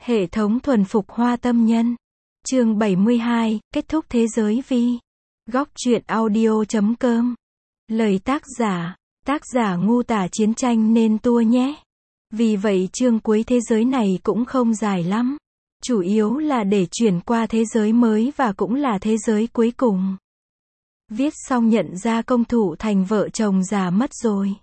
Hệ thống thuần phục hoa tâm nhân. Chương 72, kết thúc thế giới vi. Góc truyện audio.com. Lời tác giả ngu tả chiến tranh nên tua nhé. Vì vậy chương cuối thế giới này cũng không dài lắm. Chủ yếu là để chuyển qua thế giới mới và cũng là thế giới cuối cùng. Viết xong nhận ra công thủ thành vợ chồng già mất rồi.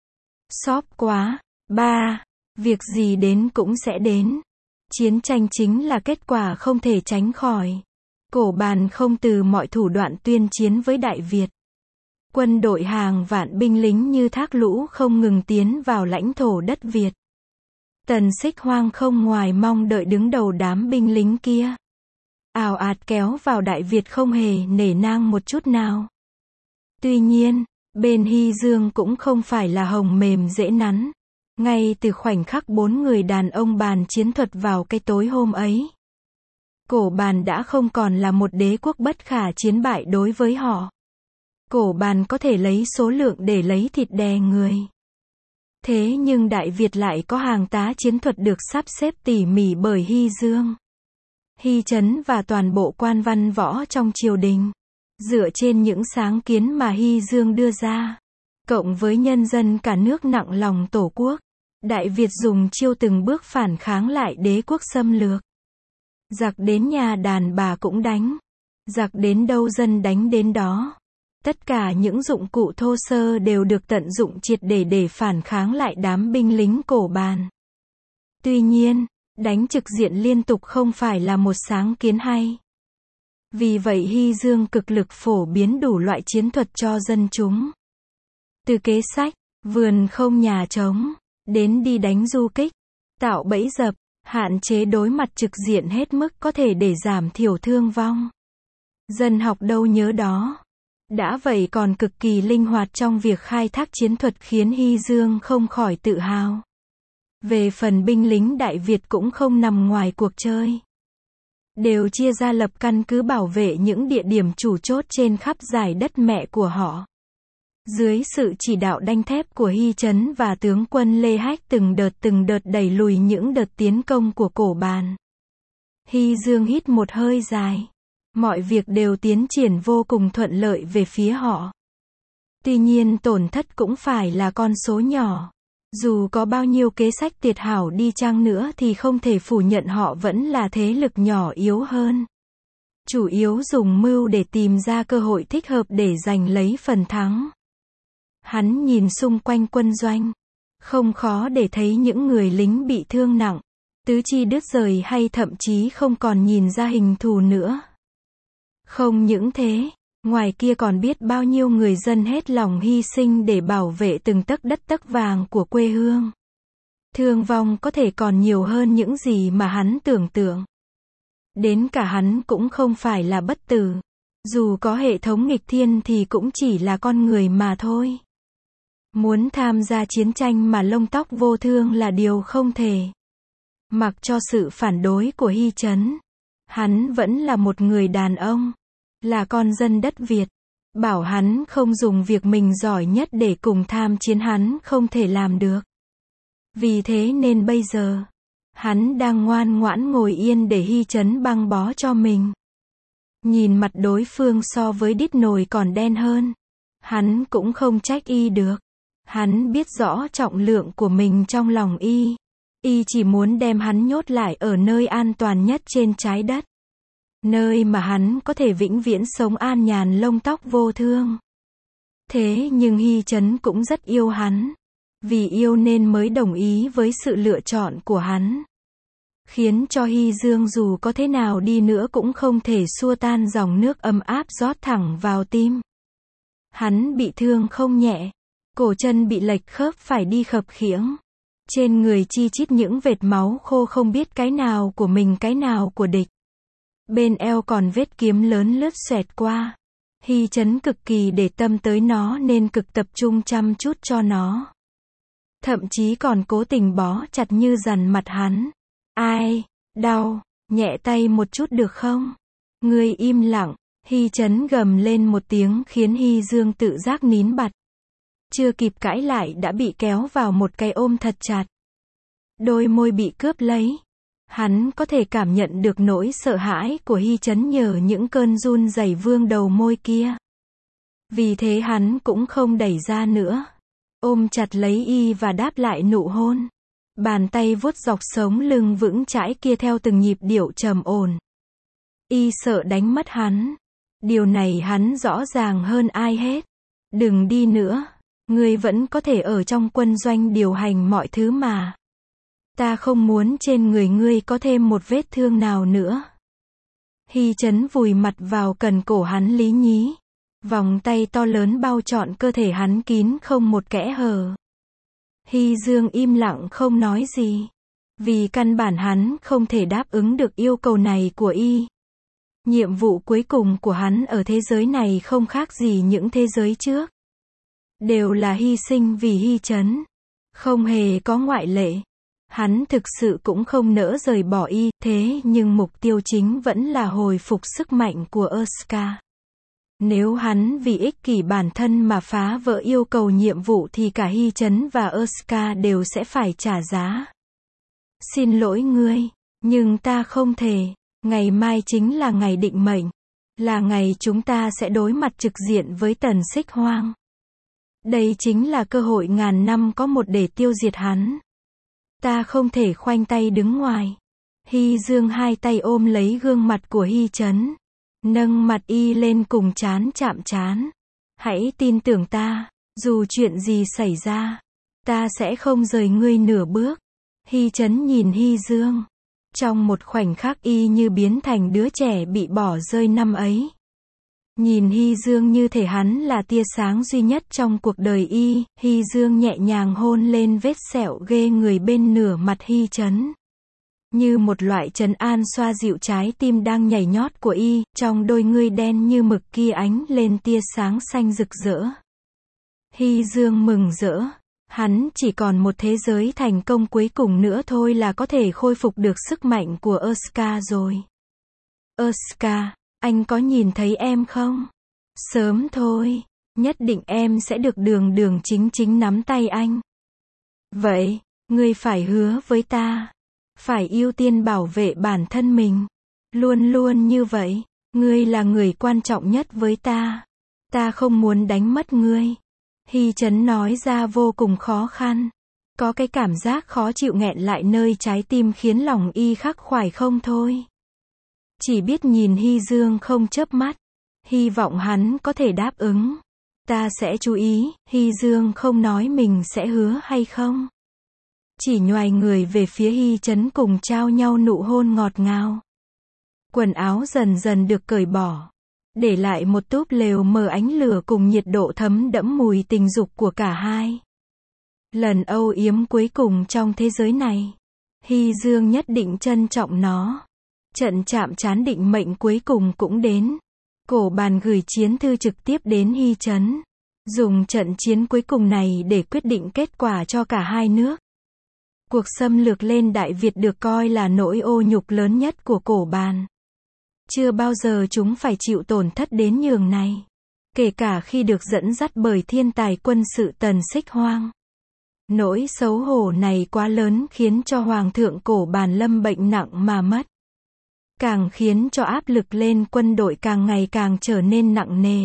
Xóp quá. 3. Việc gì đến cũng sẽ đến. Chiến tranh chính là kết quả không thể tránh khỏi. Cổ Bàn không từ mọi thủ đoạn tuyên chiến với Đại Việt. Quân đội hàng vạn binh lính như thác lũ không ngừng tiến vào lãnh thổ đất Việt. Tần Xích Hoang không ngoài mong đợi đứng đầu đám binh lính kia. Ào ạt kéo vào Đại Việt không hề nể nang một chút nào. Tuy nhiên, bên Hy Dương cũng không phải là hồng mềm dễ nắn. Ngay từ khoảnh khắc 4 người đàn ông bàn chiến thuật vào cái tối hôm ấy, Cổ Bàn đã không còn là một đế quốc bất khả chiến bại đối với họ. Cổ Bàn có thể lấy số lượng để lấy thịt đè người. Thế nhưng Đại Việt lại có hàng tá chiến thuật được sắp xếp tỉ mỉ bởi Hy Dương, Hy Trấn và toàn bộ quan văn võ trong triều đình. Dựa trên những sáng kiến mà Hy Dương đưa ra, cộng với nhân dân cả nước nặng lòng tổ quốc, Đại Việt dùng chiêu từng bước phản kháng lại đế quốc xâm lược. Giặc đến nhà đàn bà cũng đánh. Giặc đến đâu dân đánh đến đó. Tất cả những dụng cụ thô sơ đều được tận dụng triệt để phản kháng lại đám binh lính Cổ Bàn. Tuy nhiên, đánh trực diện liên tục không phải là một sáng kiến hay. Vì vậy Hy Dương cực lực phổ biến đủ loại chiến thuật cho dân chúng. Từ kế sách, vườn không nhà trống, đến đi đánh du kích, tạo bẫy dập, hạn chế đối mặt trực diện hết mức có thể để giảm thiểu thương vong. Dân học đâu nhớ đó. Đã vậy còn cực kỳ linh hoạt trong việc khai thác chiến thuật khiến Hy Dương không khỏi tự hào. Về phần binh lính Đại Việt cũng không nằm ngoài cuộc chơi. Đều chia ra lập căn cứ bảo vệ những địa điểm chủ chốt trên khắp dải đất mẹ của họ. Dưới sự chỉ đạo đanh thép của Hy Trấn và tướng quân Lê Hách từng đợt đẩy lùi những đợt tiến công của Cổ Bàn. Hy Dương hít một hơi dài. Mọi việc đều tiến triển vô cùng thuận lợi về phía họ. Tuy nhiên tổn thất cũng phải là con số nhỏ. Dù có bao nhiêu kế sách tuyệt hảo đi chăng nữa thì không thể phủ nhận họ vẫn là thế lực nhỏ yếu hơn. Chủ yếu dùng mưu để tìm ra cơ hội thích hợp để giành lấy phần thắng. Hắn nhìn xung quanh quân doanh. Không khó để thấy những người lính bị thương nặng, tứ chi đứt rời hay thậm chí không còn nhìn ra hình thù nữa. Không những thế, ngoài kia còn biết bao nhiêu người dân hết lòng hy sinh để bảo vệ từng tấc đất tấc vàng của quê hương. Thương vong có thể còn nhiều hơn những gì mà hắn tưởng tượng. Đến cả hắn cũng không phải là bất tử. Dù có hệ thống nghịch thiên thì cũng chỉ là con người mà thôi. Muốn tham gia chiến tranh mà lông tóc vô thương là điều không thể. Mặc cho sự phản đối của Hy Trấn, hắn vẫn là một người đàn ông, là con dân đất Việt. Bảo hắn không dùng việc mình giỏi nhất để cùng tham chiến hắn không thể làm được. Vì thế nên bây giờ, hắn đang ngoan ngoãn ngồi yên để Hy Trấn băng bó cho mình. Nhìn mặt đối phương so với đít nồi còn đen hơn, hắn cũng không trách y được. Hắn biết rõ trọng lượng của mình trong lòng y. Y chỉ muốn đem hắn nhốt lại ở nơi an toàn nhất trên trái đất. Nơi mà hắn có thể vĩnh viễn sống an nhàn lông tóc vô thương. Thế nhưng Hy Trấn cũng rất yêu hắn. Vì yêu nên mới đồng ý với sự lựa chọn của hắn. Khiến cho Hy Dương dù có thế nào đi nữa cũng không thể xua tan dòng nước ấm áp rót thẳng vào tim. Hắn bị thương không nhẹ. Cổ chân bị lệch khớp phải đi khập khiễng. Trên người chi chít những vệt máu khô không biết cái nào của mình cái nào của địch. Bên eo còn vết kiếm lớn lướt xoẹt qua. Hy Trấn cực kỳ để tâm tới nó nên cực tập trung chăm chút cho nó. Thậm chí còn cố tình bó chặt như dằn mặt hắn. Ai, đau, nhẹ tay một chút được không? Ngươi im lặng. Hy Trấn gầm lên một tiếng khiến Hy Dương tự giác nín bặt. Chưa kịp cãi lại đã bị kéo vào một cái ôm thật chặt. Đôi môi bị cướp lấy. Hắn có thể cảm nhận được nỗi sợ hãi của Hy Chấn nhờ những cơn run rẩy vương đầu môi kia. Vì thế hắn cũng không đẩy ra nữa. Ôm chặt lấy y và đáp lại nụ hôn. Bàn tay vuốt dọc sống lưng vững chãi kia theo từng nhịp điệu trầm ổn. Y sợ đánh mất hắn. Điều này hắn rõ ràng hơn ai hết. Đừng đi nữa. Ngươi vẫn có thể ở trong quân doanh điều hành mọi thứ mà. Ta không muốn trên người ngươi có thêm một vết thương nào nữa. Hy Chấn vùi mặt vào cần cổ hắn lý nhí. Vòng tay to lớn bao trọn cơ thể hắn kín không một kẽ hở. Hy Dương im lặng không nói gì. Vì căn bản hắn không thể đáp ứng được yêu cầu này của y. Nhiệm vụ cuối cùng của hắn ở thế giới này không khác gì những thế giới trước. Đều là hy sinh vì Hy Chấn. Không hề có ngoại lệ. Hắn thực sự cũng không nỡ rời bỏ y, thế nhưng mục tiêu chính vẫn là hồi phục sức mạnh của Oscar. Nếu hắn vì ích kỷ bản thân mà phá vỡ yêu cầu nhiệm vụ thì cả Hy Chấn và Oscar đều sẽ phải trả giá. Xin lỗi ngươi, nhưng ta không thể. Ngày mai chính là ngày định mệnh. Là ngày chúng ta sẽ đối mặt trực diện với Tần Xích Hoang. Đây chính là cơ hội ngàn năm có một để tiêu diệt hắn. Ta không thể khoanh tay đứng ngoài. Hy Dương hai tay ôm lấy gương mặt của Hy Chấn. Nâng mặt y lên cùng trán chạm trán. Hãy tin tưởng ta, dù chuyện gì xảy ra, ta sẽ không rời ngươi nửa bước. Hy Chấn nhìn Hy Dương. Trong một khoảnh khắc y như biến thành đứa trẻ bị bỏ rơi năm ấy. Nhìn Hy Dương như thể hắn là tia sáng duy nhất trong cuộc đời y, Hy Dương nhẹ nhàng hôn lên vết sẹo ghê người bên nửa mặt Hy Chấn. Như một loại trấn an xoa dịu trái tim đang nhảy nhót của y, trong đôi ngươi đen như mực kia ánh lên tia sáng xanh rực rỡ. Hy Dương mừng rỡ. Hắn chỉ còn một thế giới thành công cuối cùng nữa thôi là có thể khôi phục được sức mạnh của Oscar rồi. Oscar, anh có nhìn thấy em không? Sớm thôi, nhất định em sẽ được đường đường chính chính nắm tay anh. Vậy, ngươi phải hứa với ta. Phải ưu tiên bảo vệ bản thân mình. Luôn luôn như vậy, ngươi là người quan trọng nhất với ta. Ta không muốn đánh mất ngươi. Hy Chấn nói ra vô cùng khó khăn. Có cái cảm giác khó chịu nghẹn lại nơi trái tim khiến lòng y khắc khoải không thôi. Chỉ biết nhìn Hy Dương không chớp mắt. Hy vọng hắn có thể đáp ứng. Ta sẽ chú ý. Hy Dương không nói mình sẽ hứa hay không. Chỉ nhoài người về phía Hy Chấn cùng trao nhau nụ hôn ngọt ngào. Quần áo dần dần được cởi bỏ. Để lại một túp lều mờ ánh lửa cùng nhiệt độ thấm đẫm mùi tình dục của cả hai. Lần âu yếm cuối cùng trong thế giới này. Hy Dương nhất định trân trọng nó. Trận chạm trán định mệnh cuối cùng cũng đến. Cổ Bàn gửi chiến thư trực tiếp đến Hy Chấn. Dùng trận chiến cuối cùng này để quyết định kết quả cho cả hai nước. Cuộc xâm lược lên Đại Việt được coi là nỗi ô nhục lớn nhất của Cổ Bàn. Chưa bao giờ chúng phải chịu tổn thất đến nhường này. Kể cả khi được dẫn dắt bởi thiên tài quân sự Tần Xích Hoang. Nỗi xấu hổ này quá lớn khiến cho Hoàng thượng Cổ Bàn lâm bệnh nặng mà mất. Càng khiến cho áp lực lên quân đội càng ngày càng trở nên nặng nề.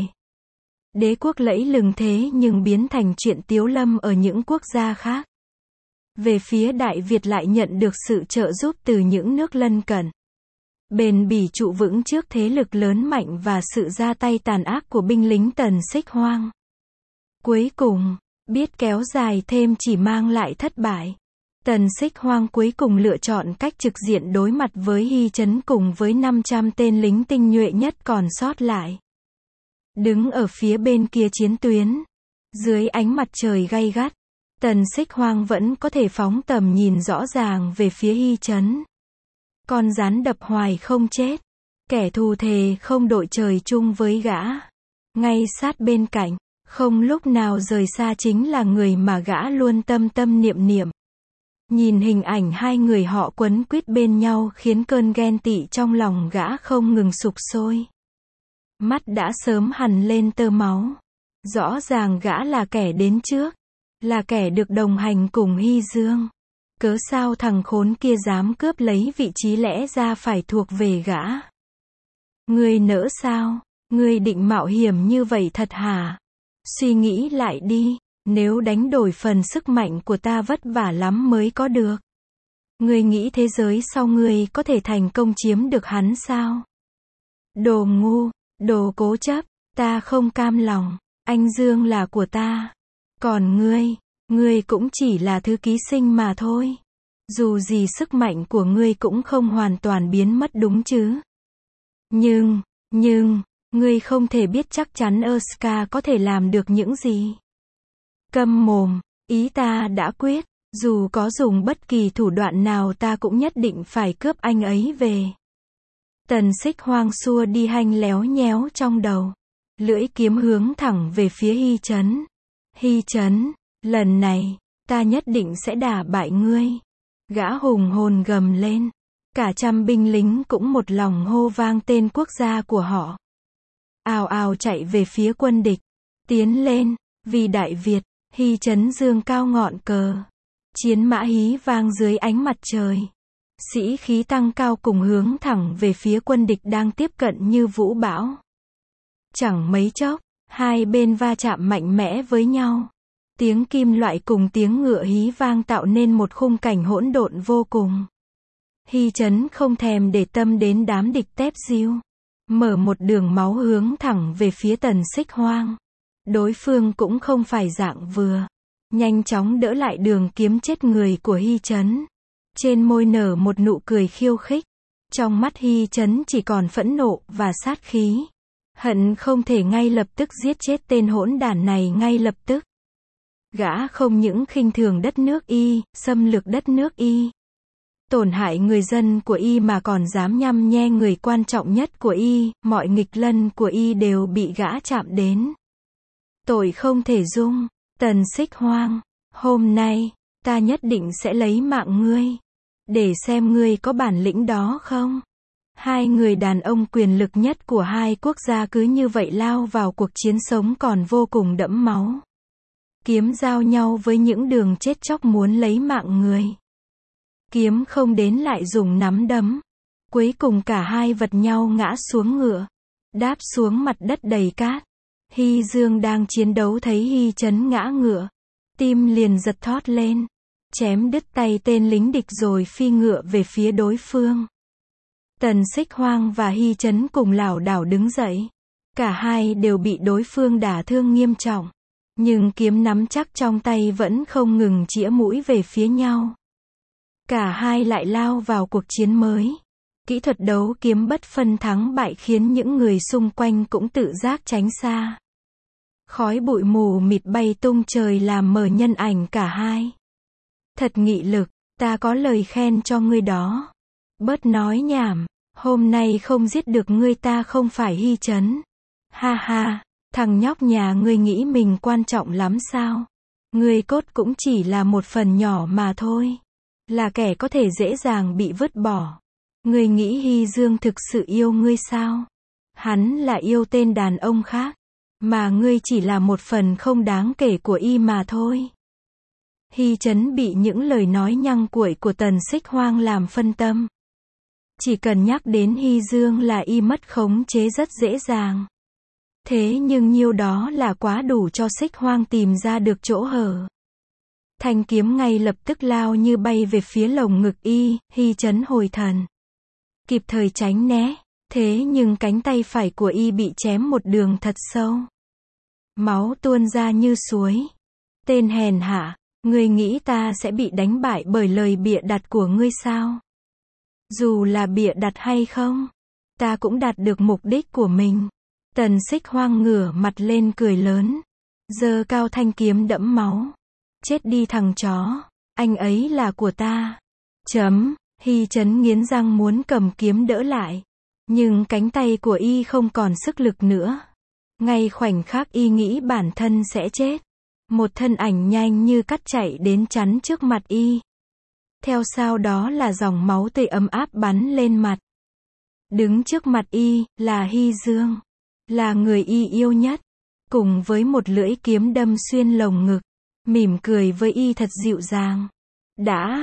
Đế quốc lẫy lừng thế nhưng biến thành chuyện tiếu lâm ở những quốc gia khác. Về phía Đại Việt lại nhận được sự trợ giúp từ những nước lân cận. Bền bỉ trụ vững trước thế lực lớn mạnh và sự ra tay tàn ác của binh lính Tần Xích Hoang. Cuối cùng, biết kéo dài thêm chỉ mang lại thất bại. Tần Xích Hoang cuối cùng lựa chọn cách trực diện đối mặt với Hy Chấn cùng với 500 tên lính tinh nhuệ nhất còn sót lại. Đứng ở phía bên kia chiến tuyến, dưới ánh mặt trời gay gắt, Tần Xích Hoang vẫn có thể phóng tầm nhìn rõ ràng về phía Hy Chấn. Con rắn đập hoài không chết. Kẻ thù thề không đội trời chung với gã. Ngay sát bên cạnh, không lúc nào rời xa chính là người mà gã luôn tâm tâm niệm niệm. Nhìn hình ảnh hai người họ quấn quýt bên nhau khiến cơn ghen tị trong lòng gã không ngừng sục sôi. Mắt đã sớm hằn lên tơ máu. Rõ ràng gã là kẻ đến trước. Là kẻ được đồng hành cùng Hy Dương. Cớ sao thằng khốn kia dám cướp lấy vị trí lẽ ra phải thuộc về gã? Ngươi nỡ sao? Ngươi định mạo hiểm như vậy thật hả? Suy nghĩ lại đi, nếu đánh đổi phần sức mạnh của ta vất vả lắm mới có được. Ngươi nghĩ thế giới sau ngươi có thể thành công chiếm được hắn sao? Đồ ngu, đồ cố chấp, ta không cam lòng, anh Dương là của ta. Còn ngươi cũng chỉ là thứ ký sinh mà thôi. Dù gì sức mạnh của ngươi cũng không hoàn toàn biến mất đúng chứ. Nhưng, ngươi không thể biết chắc chắn Oscar có thể làm được những gì. Câm mồm, ý ta đã quyết, dù có dùng bất kỳ thủ đoạn nào ta cũng nhất định phải cướp anh ấy về. Tần Xích Hoang xua đi hanh léo nhéo trong đầu. Lưỡi kiếm hướng thẳng về phía Hy Chấn. Hy Chấn, lần này, ta nhất định sẽ đả bại ngươi. Gã hùng hồn gầm lên. Cả trăm binh lính cũng một lòng hô vang tên quốc gia của họ. Ào ào chạy về phía quân địch. Tiến lên, vì Đại Việt, Hy Chấn dương cao ngọn cờ. Chiến mã hí vang dưới ánh mặt trời. Sĩ khí tăng cao cùng hướng thẳng về phía quân địch đang tiếp cận như vũ bão. Chẳng mấy chốc, hai bên va chạm mạnh mẽ với nhau. Tiếng kim loại cùng tiếng ngựa hí vang tạo nên một khung cảnh hỗn độn vô cùng. Hy Chấn không thèm để tâm đến đám địch tép diêu. Mở một đường máu hướng thẳng về phía Tần Xích Hoang. Đối phương cũng không phải dạng vừa. Nhanh chóng đỡ lại đường kiếm chết người của Hy Chấn. Trên môi nở một nụ cười khiêu khích. Trong mắt Hy Chấn chỉ còn phẫn nộ và sát khí. Hận không thể ngay lập tức giết chết tên hỗn đản này ngay lập tức. Gã không những khinh thường đất nước Y, xâm lược đất nước Y, tổn hại người dân của Y mà còn dám nhăm nhe người quan trọng nhất của Y, mọi nghịch lân của Y đều bị gã chạm đến. Tội không thể dung. Tần Xích Hoang, hôm nay, ta nhất định sẽ lấy mạng ngươi. Để xem ngươi có bản lĩnh đó không? Hai người đàn ông quyền lực nhất của hai quốc gia cứ như vậy lao vào cuộc chiến sống còn vô cùng đẫm máu. Kiếm giao nhau với những đường chết chóc muốn lấy mạng người. Kiếm không đến lại dùng nắm đấm. Cuối cùng cả hai vật nhau ngã xuống ngựa. Đáp xuống mặt đất đầy cát. Hy Dương đang chiến đấu thấy Hy Chấn ngã ngựa. Tim liền giật thót lên. Chém đứt tay tên lính địch rồi phi ngựa về phía đối phương. Tần Xích Hoang và Hy Chấn cùng lảo đảo đứng dậy. Cả hai đều bị đối phương đả thương nghiêm trọng. Nhưng kiếm nắm chắc trong tay vẫn không ngừng chĩa mũi về phía nhau. Cả hai lại lao vào cuộc chiến mới. Kỹ thuật đấu kiếm bất phân thắng bại khiến những người xung quanh cũng tự giác tránh xa. Khói bụi mù mịt bay tung trời làm mờ nhân ảnh cả hai. Thật nghị lực, ta có lời khen cho ngươi đó. Bớt nói nhảm, hôm nay không giết được ngươi ta không phải Hy Chấn. Ha ha, thằng nhóc nhà ngươi nghĩ mình quan trọng lắm sao? Ngươi cốt cũng chỉ là một phần nhỏ mà thôi. Là kẻ có thể dễ dàng bị vứt bỏ. Ngươi nghĩ Hy Dương thực sự yêu ngươi sao? Hắn là yêu tên đàn ông khác. Mà ngươi chỉ là một phần không đáng kể của Y mà thôi. Hy Chấn bị những lời nói nhăng cuội của Tần Xích Hoang làm phân tâm. Chỉ cần nhắc đến Hy Dương là Y mất khống chế rất dễ dàng. Thế nhưng nhiêu đó là quá đủ cho Xích Hoang tìm ra được chỗ hở. Thanh kiếm ngay lập tức lao như bay về phía lồng ngực Y, Hy Chấn hồi thần. Kịp thời tránh né, thế nhưng cánh tay phải của Y bị chém một đường thật sâu. Máu tuôn ra như suối. Tên hèn hạ, ngươi nghĩ ta sẽ bị đánh bại bởi lời bịa đặt của ngươi sao? Dù là bịa đặt hay không, ta cũng đạt được mục đích của mình. Tần Xích Hoang ngửa mặt lên cười lớn. Giơ cao thanh kiếm đẫm máu. Chết đi thằng chó, anh ấy là của ta. Hy Chấn nghiến răng muốn cầm kiếm đỡ lại. Nhưng cánh tay của Y không còn sức lực nữa. Ngay khoảnh khắc Y nghĩ bản thân sẽ chết. Một thân ảnh nhanh như cắt chạy đến chắn trước mặt Y. Theo sau đó là dòng máu tươi ấm áp bắn lên mặt. Đứng trước mặt Y, là Hy Dương. Là người Y yêu nhất. Cùng với một lưỡi kiếm đâm xuyên lồng ngực. Mỉm cười với Y thật dịu dàng. Đã,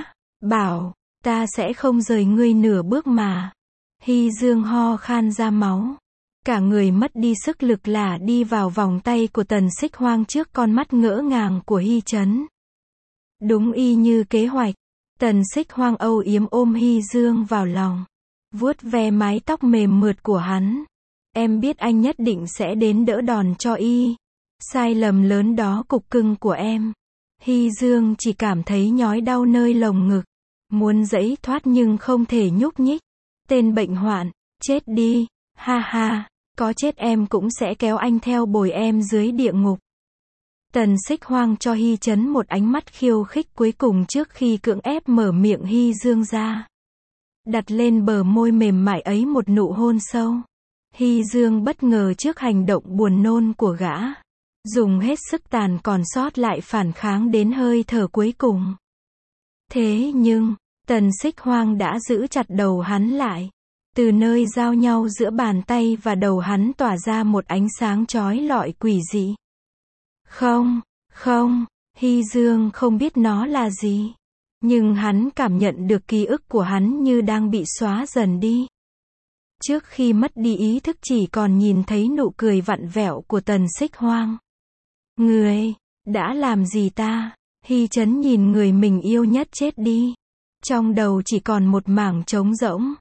Bảo, ta sẽ không rời ngươi nửa bước mà. Hy Dương ho khan ra máu. Cả người mất đi sức lực là đi vào vòng tay của Tần Xích Hoang trước con mắt ngỡ ngàng của Hy Chấn. Đúng y như kế hoạch. Tần Xích Hoang âu yếm ôm Hy Dương vào lòng. Vuốt ve mái tóc mềm mượt của hắn. Em biết anh nhất định sẽ đến đỡ đòn cho y. Sai lầm lớn đó cục cưng của em. Hy Dương chỉ cảm thấy nhói đau nơi lồng ngực. Muốn giãy thoát nhưng không thể nhúc nhích. Tên bệnh hoạn, chết đi, ha ha, có chết em cũng sẽ kéo anh theo bồi em dưới địa ngục. Tần Xích Hoang cho Hy Chấn một ánh mắt khiêu khích cuối cùng trước khi cưỡng ép mở miệng Hy Dương ra. Đặt lên bờ môi mềm mại ấy một nụ hôn sâu. Hy Dương bất ngờ trước hành động buồn nôn của gã. Dùng hết sức tàn còn sót lại phản kháng đến hơi thở cuối cùng. Thế nhưng, Tần Xích Hoang đã giữ chặt đầu hắn lại. Từ nơi giao nhau giữa bàn tay và đầu hắn tỏa ra một ánh sáng chói lọi quỷ dị. Không, không, Hy Dương không biết nó là gì. Nhưng hắn cảm nhận được ký ức của hắn như đang bị xóa dần đi. Trước khi mất đi ý thức chỉ còn nhìn thấy nụ cười vặn vẹo của Tần Xích Hoang. Người, đã làm gì ta? Hy Chấn nhìn người mình yêu nhất chết đi. Trong đầu chỉ còn một mảng trống rỗng.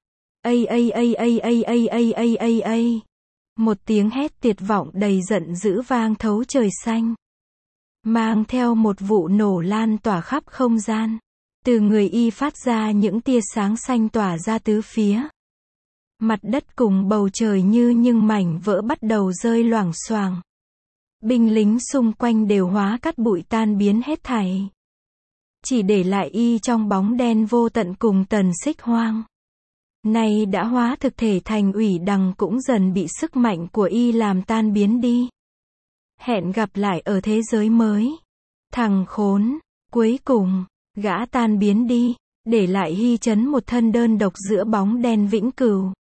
Một tiếng hét tuyệt vọng đầy giận dữ vang thấu trời xanh. Mang theo một vụ nổ lan tỏa khắp không gian. Từ người y phát ra những tia sáng xanh tỏa ra tứ phía. Mặt đất cùng bầu trời như những mảnh vỡ bắt đầu rơi loảng xoảng. Binh lính xung quanh đều hóa cát bụi tan biến hết thảy. Chỉ để lại y trong bóng đen vô tận cùng Tần Xích Hoang. Nay đã hóa thực thể thành ủy đằng cũng dần bị sức mạnh của y làm tan biến đi. Hẹn gặp lại ở thế giới mới. Thằng khốn, cuối cùng, gã tan biến đi, để lại Hy Chấn một thân đơn độc giữa bóng đen vĩnh cửu.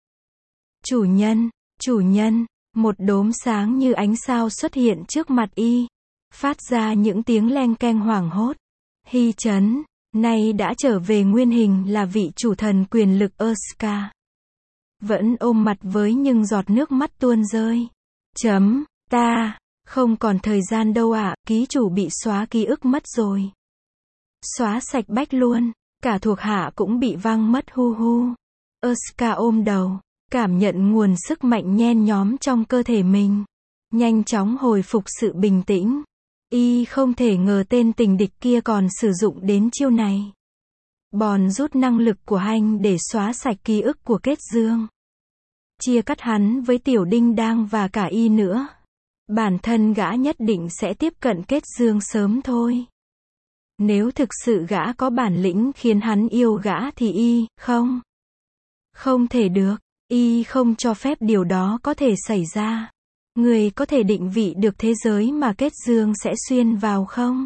Chủ nhân, một đốm sáng như ánh sao xuất hiện trước mặt y. Phát ra những tiếng leng keng hoảng hốt. Hy Chấn, nay đã trở về nguyên hình là vị chủ thần quyền lực Oscar. Vẫn ôm mặt với những giọt nước mắt tuôn rơi. Ta, không còn thời gian đâu ạ, ký chủ bị xóa ký ức mất rồi. Xóa sạch bách luôn, cả thuộc hạ cũng bị văng mất hu hu. Oscar ôm đầu, cảm nhận nguồn sức mạnh nhen nhóm trong cơ thể mình. Nhanh chóng hồi phục sự bình tĩnh. Y không thể ngờ tên tình địch kia còn sử dụng đến chiêu này. Bòn rút năng lực của Hanh để xóa sạch ký ức của Kết Dương. Chia cắt hắn với Tiểu Đinh Đang và cả y nữa. Bản thân gã nhất định sẽ tiếp cận Kết Dương sớm thôi. Nếu thực sự gã có bản lĩnh khiến hắn yêu gã thì y, không thể được, y không cho phép điều đó có thể xảy ra. Người có thể định vị được thế giới mà Kết Dương sẽ xuyên vào không?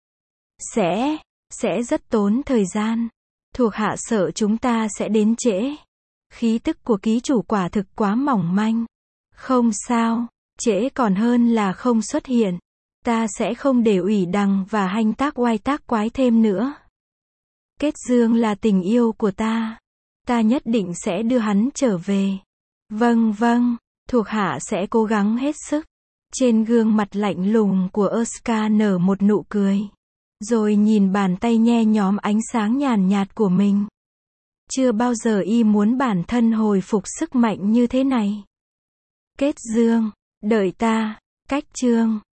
Sẽ rất tốn thời gian. Thuộc hạ sợ chúng ta sẽ đến trễ. Khí tức của ký chủ quả thực quá mỏng manh. Không sao, trễ còn hơn là không xuất hiện. Ta sẽ không để Ủy Đằng và Hanh tác oai tác quái thêm nữa. Kết Dương là tình yêu của ta. Ta nhất định sẽ đưa hắn trở về. Vâng, thuộc hạ sẽ cố gắng hết sức. Trên gương mặt lạnh lùng của Oscar nở một nụ cười. Rồi nhìn bàn tay nhe nhóm ánh sáng nhàn nhạt của mình. Chưa bao giờ y muốn bản thân hồi phục sức mạnh như thế này. Kết Dương, đợi ta, Cách Chương.